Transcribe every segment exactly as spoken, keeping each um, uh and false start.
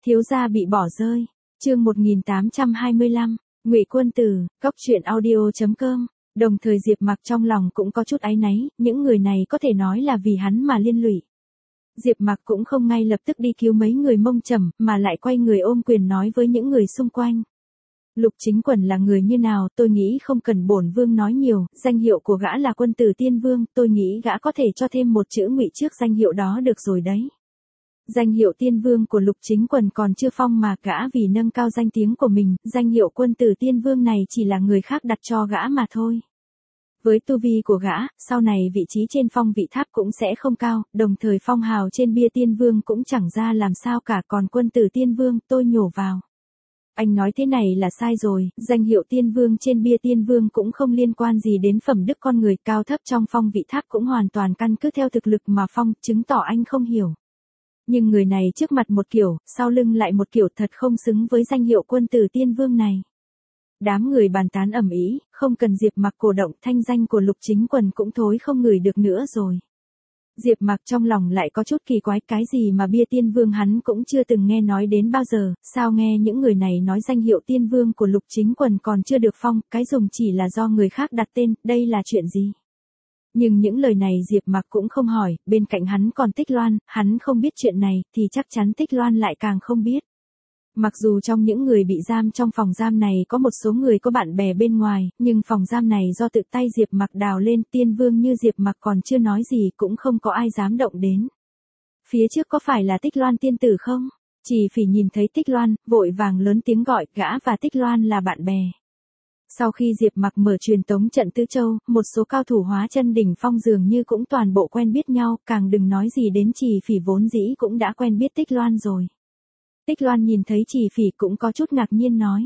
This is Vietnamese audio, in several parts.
Thiếu gia bị bỏ rơi. Chương một nghìn tám trăm hai mươi lăm, Ngụy Quân Tử, cốc truyện audio chấm com. Đồng thời Diệp Mặc trong lòng cũng có chút áy náy, những người này có thể nói là vì hắn mà liên lụy. Diệp Mặc cũng không ngay lập tức đi cứu mấy người Mông Trầm, mà lại quay người ôm quyền nói với những người xung quanh. Lục Chính Quần là người như nào, tôi nghĩ không cần bổn vương nói nhiều, danh hiệu của gã là Quân Tử Tiên Vương, tôi nghĩ gã có thể cho thêm một chữ Ngụy trước danh hiệu đó được rồi đấy. Danh hiệu Tiên Vương của Lục Chính Quần còn chưa phong mà gã vì nâng cao danh tiếng của mình, danh hiệu Quân Tử Tiên Vương này chỉ là người khác đặt cho gã mà thôi. Với tu vi của gã, sau này vị trí trên phong vị tháp cũng sẽ không cao, đồng thời phong hào trên bia Tiên Vương cũng chẳng ra làm sao cả, còn Quân Tử Tiên Vương, tôi nhổ vào. Anh nói thế này là sai rồi, danh hiệu Tiên Vương trên bia Tiên Vương cũng không liên quan gì đến phẩm đức con người, cao thấp trong phong vị tháp cũng hoàn toàn căn cứ theo thực lực mà phong, chứng tỏ anh không hiểu. Nhưng người này trước mặt một kiểu, sau lưng lại một kiểu, thật không xứng với danh hiệu Quân Tử Tiên Vương này. Đám người bàn tán ầm ĩ, không cần Diệp Mặc cổ động, thanh danh của Lục Chính Quần cũng thối không ngửi được nữa rồi. Diệp Mặc trong lòng lại có chút kỳ quái, cái gì mà bia Tiên Vương hắn cũng chưa từng nghe nói đến bao giờ, sao nghe những người này nói danh hiệu Tiên Vương của Lục Chính Quần còn chưa được phong, cái dùng chỉ là do người khác đặt tên, đây là chuyện gì? Nhưng những lời này Diệp Mặc cũng không hỏi, bên cạnh hắn còn Tích Loan, hắn không biết chuyện này, thì chắc chắn Tích Loan lại càng không biết. Mặc dù trong những người bị giam trong phòng giam này có một số người có bạn bè bên ngoài, nhưng phòng giam này do tự tay Diệp Mặc đào lên, Tiên Vương như Diệp Mặc còn chưa nói gì cũng không có ai dám động đến. Phía trước có phải là Tích Loan tiên tử không? Chỉ Phỉ nhìn thấy Tích Loan, vội vàng lớn tiếng gọi, gã và Tích Loan là bạn bè. Sau khi Diệp Mặc mở truyền tống trận Tứ Châu, một số cao thủ hóa chân đỉnh phong dường như cũng toàn bộ quen biết nhau, càng đừng nói gì đến Chỉ Phỉ vốn dĩ cũng đã quen biết Tích Loan rồi. Tích Loan nhìn thấy Chỉ Phỉ cũng có chút ngạc nhiên nói.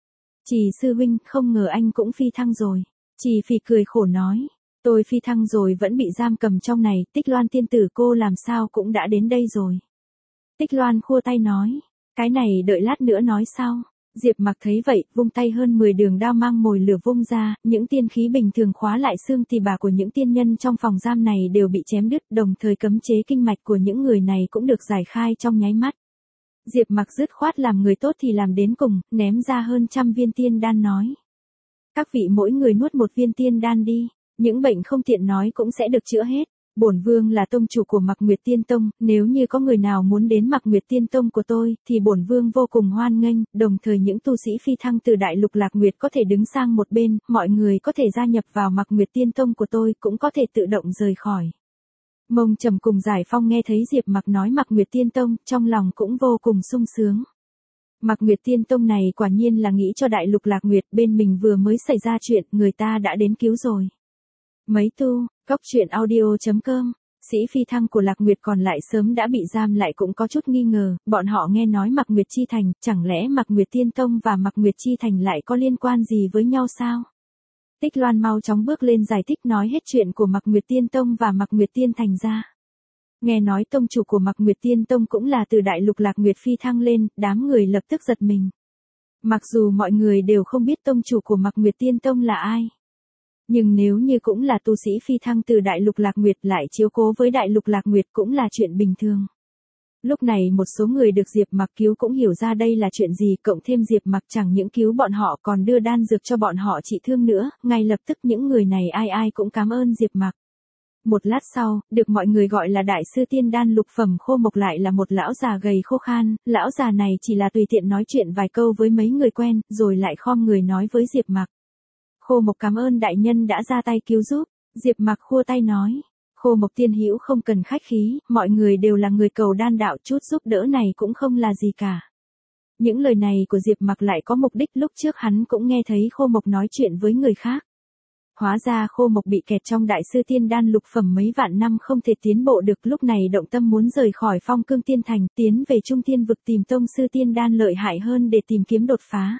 Chỉ sư huynh, không ngờ anh cũng phi thăng rồi. Chỉ Phỉ cười khổ nói. Tôi phi thăng rồi vẫn bị giam cầm trong này, Tích Loan tiên tử cô làm sao cũng đã đến đây rồi. Tích Loan khua tay nói. Cái này đợi lát nữa nói sau. Diệp Mặc thấy vậy, vung tay hơn mười đường đao mang mồi lửa vung ra, những tiên khí bình thường khóa lại xương tỳ bà của những tiên nhân trong phòng giam này đều bị chém đứt, đồng thời cấm chế kinh mạch của những người này cũng được giải khai trong nháy mắt. Diệp Mặc dứt khoát làm người tốt thì làm đến cùng, ném ra hơn trăm viên tiên đan nói. Các vị mỗi người nuốt một viên tiên đan đi, những bệnh không tiện nói cũng sẽ được chữa hết. Bổn vương là tông chủ của Mạc Nguyệt Tiên Tông, nếu như có người nào muốn đến Mạc Nguyệt Tiên Tông của tôi, thì bổn vương vô cùng hoan nghênh, đồng thời những tu sĩ phi thăng từ Đại Lục Lạc Nguyệt có thể đứng sang một bên, mọi người có thể gia nhập vào Mạc Nguyệt Tiên Tông của tôi, cũng có thể tự động rời khỏi. Mông Trầm cùng Giải Phong nghe thấy Diệp Mặc nói Mạc Nguyệt Tiên Tông, trong lòng cũng vô cùng sung sướng. Mạc Nguyệt Tiên Tông này quả nhiên là nghĩ cho Đại Lục Lạc Nguyệt, bên mình vừa mới xảy ra chuyện, người ta đã đến cứu rồi. Mấy tu, cốc truyện audio chấm com, sĩ phi thăng của Lạc Nguyệt còn lại sớm đã bị giam lại cũng có chút nghi ngờ, bọn họ nghe nói Mạc Nguyệt Chi Thành, chẳng lẽ Mạc Nguyệt Tiên Tông và Mạc Nguyệt Chi Thành lại có liên quan gì với nhau sao? Tích Loan mau chóng bước lên giải thích nói hết chuyện của Mạc Nguyệt Tiên Tông và Mạc Nguyệt Tiên Thành ra. Nghe nói tông chủ của Mạc Nguyệt Tiên Tông cũng là từ Đại Lục Lạc Nguyệt phi thăng lên, đám người lập tức giật mình. Mặc dù mọi người đều không biết tông chủ của Mạc Nguyệt Tiên Tông là ai. Nhưng nếu như cũng là tu sĩ phi thăng từ Đại Lục Lạc Nguyệt lại chiếu cố với Đại Lục Lạc Nguyệt cũng là chuyện bình thường. Lúc này một số người được Diệp Mặc cứu cũng hiểu ra đây là chuyện gì, cộng thêm Diệp Mặc chẳng những cứu bọn họ còn đưa đan dược cho bọn họ trị thương nữa, ngay lập tức những người này ai ai cũng cảm ơn Diệp Mặc. Một lát sau, được mọi người gọi là đại sư tiên đan lục phẩm Khô Mộc lại là một lão già gầy khô khan, lão già này chỉ là tùy tiện nói chuyện vài câu với mấy người quen, rồi lại khom người nói với Diệp Mặc. Khô Mộc cảm ơn đại nhân đã ra tay cứu giúp. Diệp Mặc khua tay nói. Khô Mộc tiên hữu không cần khách khí, mọi người đều là người cầu đan đạo, chút giúp đỡ này cũng không là gì cả. Những lời này của Diệp Mặc lại có mục đích, lúc trước hắn cũng nghe thấy Khô Mộc nói chuyện với người khác. Hóa ra Khô Mộc bị kẹt trong đại sư tiên đan lục phẩm mấy vạn năm không thể tiến bộ được, lúc này động tâm muốn rời khỏi Phong Cương Tiên Thành, tiến về Trung Tiên vực tìm tông sư tiên đan lợi hại hơn để tìm kiếm đột phá.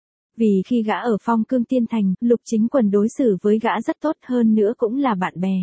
Vì khi gã ở Phong Cương Tiên Thành, Lục Chính Quần đối xử với gã rất tốt, hơn nữa cũng là bạn bè.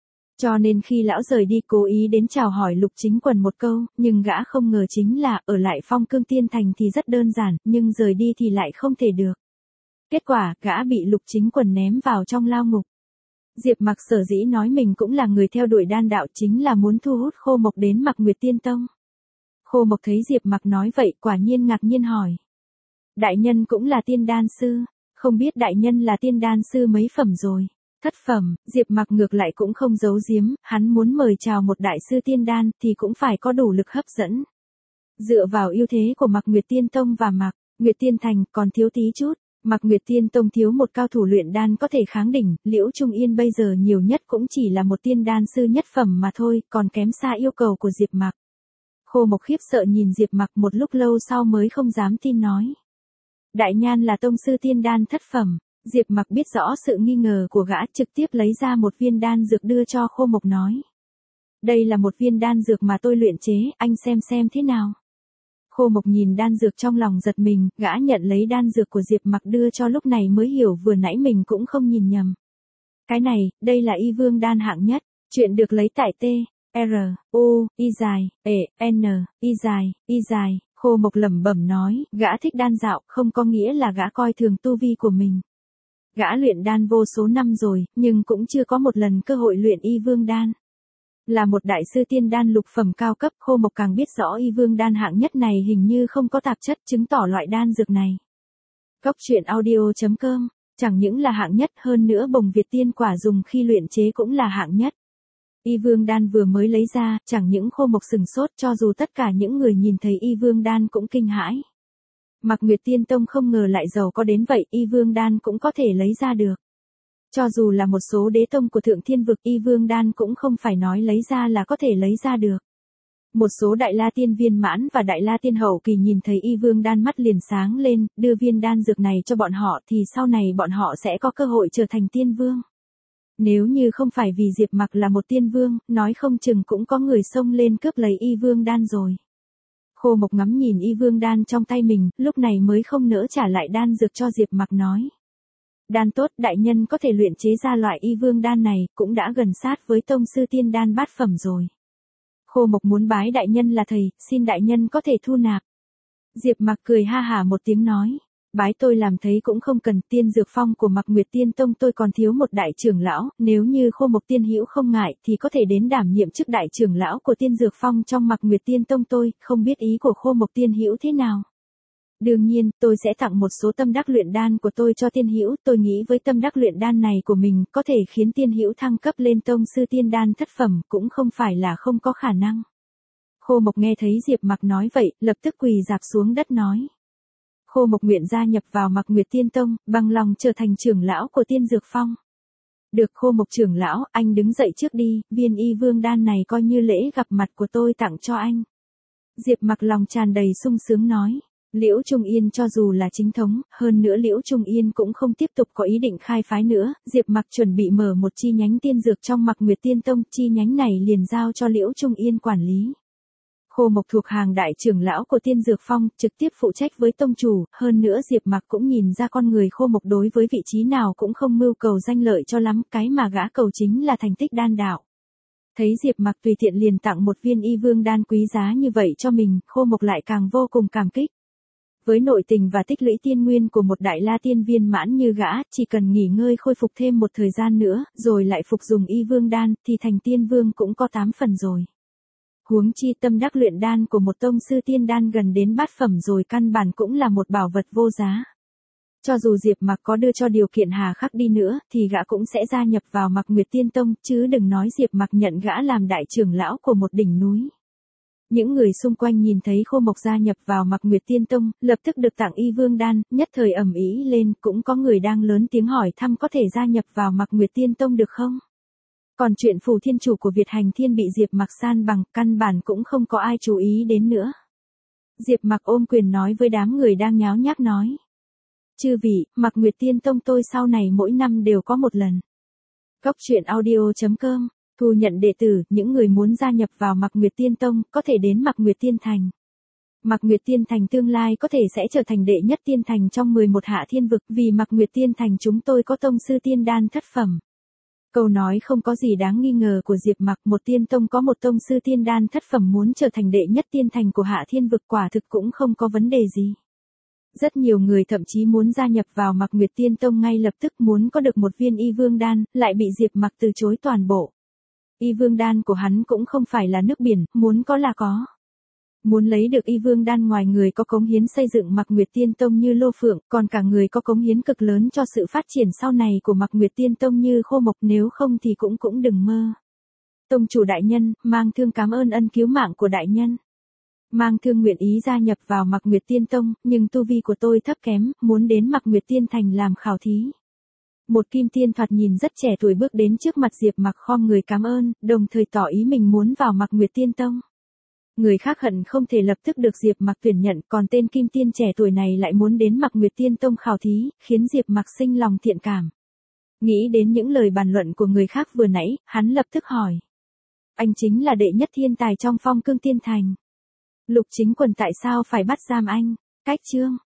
Cho nên khi lão rời đi cố ý đến chào hỏi Lục Chính Quần một câu, nhưng gã không ngờ chính là ở lại Phong Cương Tiên Thành thì rất đơn giản, nhưng rời đi thì lại không thể được. Kết quả, gã bị Lục Chính Quần ném vào trong lao ngục. Diệp Mặc sở dĩ nói mình cũng là người theo đuổi đan đạo chính là muốn thu hút Khô Mộc đến Mạc Nguyệt Tiên Tông. Khô Mộc thấy Diệp Mặc nói vậy quả nhiên ngạc nhiên hỏi. Đại nhân cũng là tiên đan sư, không biết đại nhân là tiên đan sư mấy phẩm rồi? Thất phẩm. Diệp Mặc ngược lại cũng không giấu giếm, hắn muốn mời chào một đại sư tiên đan thì cũng phải có đủ lực hấp dẫn. Dựa vào ưu thế của Mạc Nguyệt Tiên Tông và Mạc Nguyệt Tiên Thành còn thiếu tí chút. Mạc Nguyệt Tiên Tông thiếu một cao thủ luyện đan có thể kháng đỉnh, Liễu Trung Yên bây giờ nhiều nhất cũng chỉ là một tiên đan sư nhất phẩm mà thôi, còn kém xa yêu cầu của Diệp Mặc. Khô Mộc khiếp sợ nhìn Diệp Mặc một lúc lâu sau mới không dám tin nói. Đại nhan là tông sư tiên đan thất phẩm. Diệp Mặc biết rõ sự nghi ngờ của gã, trực tiếp lấy ra một viên đan dược đưa cho Khô Mộc nói. Đây là một viên đan dược mà tôi luyện chế, anh xem xem thế nào. Khô Mộc nhìn đan dược trong lòng giật mình, gã nhận lấy đan dược của Diệp Mặc đưa cho lúc này mới hiểu vừa nãy mình cũng không nhìn nhầm. Cái này, đây là y vương đan hạng nhất, chuyện được lấy tại T, R, U, Y dài, E, N, Y dài, Y dài, Khô Mộc lẩm bẩm nói, gã thích đan dạo, không có nghĩa là gã coi thường tu vi của mình. Gã luyện đan vô số năm rồi, nhưng cũng chưa có một lần cơ hội luyện y vương đan. Là một đại sư tiên đan lục phẩm cao cấp, Khô Mộc càng biết rõ y vương đan hạng nhất này hình như không có tạp chất, chứng tỏ loại đan dược này. Cốc truyện audio chấm com, chẳng những là hạng nhất, hơn nữa bồng Việt tiên quả dùng khi luyện chế cũng là hạng nhất. Y vương đan vừa mới lấy ra, chẳng những Khô Mộc sừng sốt, cho dù tất cả những người nhìn thấy y vương đan cũng kinh hãi. Mạc Nguyệt Tiên Tông không ngờ lại giàu có đến vậy, y vương đan cũng có thể lấy ra được. Cho dù là một số đế tông của Thượng Thiên Vực, y vương đan cũng không phải nói lấy ra là có thể lấy ra được. Một số đại la tiên viên mãn và đại la tiên hậu kỳ nhìn thấy y vương đan mắt liền sáng lên, đưa viên đan dược này cho bọn họ thì sau này bọn họ sẽ có cơ hội trở thành tiên vương. Nếu như không phải vì Diệp Mặc là một tiên vương, nói không chừng cũng có người xông lên cướp lấy y vương đan rồi. Khô Mộc ngắm nhìn y vương đan trong tay mình, lúc này mới không nỡ trả lại đan dược cho Diệp Mặc nói. Đan tốt, đại nhân có thể luyện chế ra loại y vương đan này, cũng đã gần sát với tông sư tiên đan bát phẩm rồi. Khô Mộc muốn bái đại nhân là thầy, xin đại nhân có thể thu nạp. Diệp Mặc cười ha hả một tiếng nói. Bái tôi làm thấy cũng không cần, tiên dược phong của Mạc Nguyệt Tiên Tông tôi còn thiếu một đại trưởng lão, nếu như Khô Mộc tiên hữu không ngại thì có thể đến đảm nhiệm chức đại trưởng lão của tiên dược phong trong Mạc Nguyệt Tiên Tông tôi, không biết ý của Khô Mộc tiên hữu thế nào. Đương nhiên, tôi sẽ tặng một số tâm đắc luyện đan của tôi cho tiên hữu, tôi nghĩ với tâm đắc luyện đan này của mình có thể khiến tiên hữu thăng cấp lên tông sư tiên đan thất phẩm, cũng không phải là không có khả năng. Khô Mộc nghe thấy Diệp Mặc nói vậy, lập tức quỳ rạp xuống đất nói. Khô Mộc nguyện gia nhập vào Mạc Nguyệt Tiên Tông, bằng lòng trở thành trưởng lão của tiên dược phong. Được. Khô Mộc trưởng lão, anh đứng dậy trước đi, viên y vương đan này coi như lễ gặp mặt của tôi tặng cho anh. Diệp Mặc lòng tràn đầy sung sướng nói. Liễu Trung Yên cho dù là chính thống, hơn nữa Liễu Trung Yên cũng không tiếp tục có ý định khai phái nữa, Diệp Mặc chuẩn bị mở một chi nhánh tiên dược trong Mạc Nguyệt Tiên Tông, chi nhánh này liền giao cho Liễu Trung Yên quản lý. Khô Mộc thuộc hàng đại trưởng lão của tiên dược phong, trực tiếp phụ trách với tông chủ, hơn nữa Diệp Mặc cũng nhìn ra con người Khô Mộc đối với vị trí nào cũng không mưu cầu danh lợi cho lắm, cái mà gã cầu chính là thành tích đan đạo. Thấy Diệp Mặc tùy tiện liền tặng một viên y vương đan quý giá như vậy cho mình, Khô Mộc lại càng vô cùng cảm kích. Với nội tình và tích lũy tiên nguyên của một đại la tiên viên mãn như gã, chỉ cần nghỉ ngơi khôi phục thêm một thời gian nữa, rồi lại phục dùng y vương đan, thì thành tiên vương cũng có tám phần rồi. Huống chi tâm đắc luyện đan của một tông sư tiên đan gần đến bát phẩm rồi, căn bản cũng là một bảo vật vô giá. Cho dù Diệp Mặc có đưa cho điều kiện hà khắc đi nữa, thì gã cũng sẽ gia nhập vào Mạc Nguyệt Tiên Tông, chứ đừng nói Diệp Mặc nhận gã làm đại trưởng lão của một đỉnh núi. Những người xung quanh nhìn thấy Khô Mộc gia nhập vào Mạc Nguyệt Tiên Tông, lập tức được tặng y vương đan, nhất thời ầm ĩ lên, cũng có người đang lớn tiếng hỏi thăm có thể gia nhập vào Mạc Nguyệt Tiên Tông được không? Còn chuyện Phù Thiên Chủ của Việt Hành Thiên bị Diệp Mặc san bằng, căn bản cũng không có ai chú ý đến nữa. Diệp Mặc ôm quyền nói với đám người đang nháo nhác nói. Chư vị, Mạc Nguyệt Tiên Tông tôi sau này mỗi năm đều có một lần. Cốc truyện audio chấm com, thu nhận đệ tử, những người muốn gia nhập vào Mạc Nguyệt Tiên Tông, có thể đến Mạc Nguyệt Tiên Thành. Mạc Nguyệt Tiên Thành tương lai có thể sẽ trở thành đệ nhất tiên thành trong mười một hạ thiên vực, vì Mạc Nguyệt Tiên Thành chúng tôi có tông sư tiên đan thất phẩm. Câu nói không có gì đáng nghi ngờ của Diệp Mặc, một tiên tông có một tông sư tiên đan thất phẩm muốn trở thành đệ nhất tiên thành của hạ thiên vực quả thực cũng không có vấn đề gì. Rất nhiều người thậm chí muốn gia nhập vào Mạc Nguyệt Tiên Tông ngay lập tức, muốn có được một viên y vương đan, lại bị Diệp Mặc từ chối toàn bộ. Y vương đan của hắn cũng không phải là nước biển, muốn có là có. Muốn lấy được y vương đan ngoài người có cống hiến xây dựng Mạc Nguyệt Tiên Tông như Lô Phượng, còn cả người có cống hiến cực lớn cho sự phát triển sau này của Mạc Nguyệt Tiên Tông như Khô Mộc, nếu không thì cũng cũng đừng mơ. Tông chủ đại nhân, Mang Thương cảm ơn ân cứu mạng của đại nhân. Mang Thương nguyện ý gia nhập vào Mạc Nguyệt Tiên Tông, nhưng tu vi của tôi thấp kém, muốn đến Mạc Nguyệt Tiên Thành làm khảo thí. Một kim tiên thoạt nhìn rất trẻ tuổi bước đến trước mặt Diệp Mạc khom người cảm ơn, đồng thời tỏ ý mình muốn vào Mạc Nguyệt Tiên Tông. Người khác hận không thể lập tức được Diệp Mạc tuyển nhận, còn tên kim tiên trẻ tuổi này lại muốn đến Mạc Nguyệt Tiên Tông khảo thí, khiến Diệp Mạc sinh lòng thiện cảm. Nghĩ đến những lời bàn luận của người khác vừa nãy, hắn lập tức hỏi. Anh chính là đệ nhất thiên tài trong Phong Cương Tiên Thành. Lục Chính Quần tại sao phải bắt giam anh? Cách chương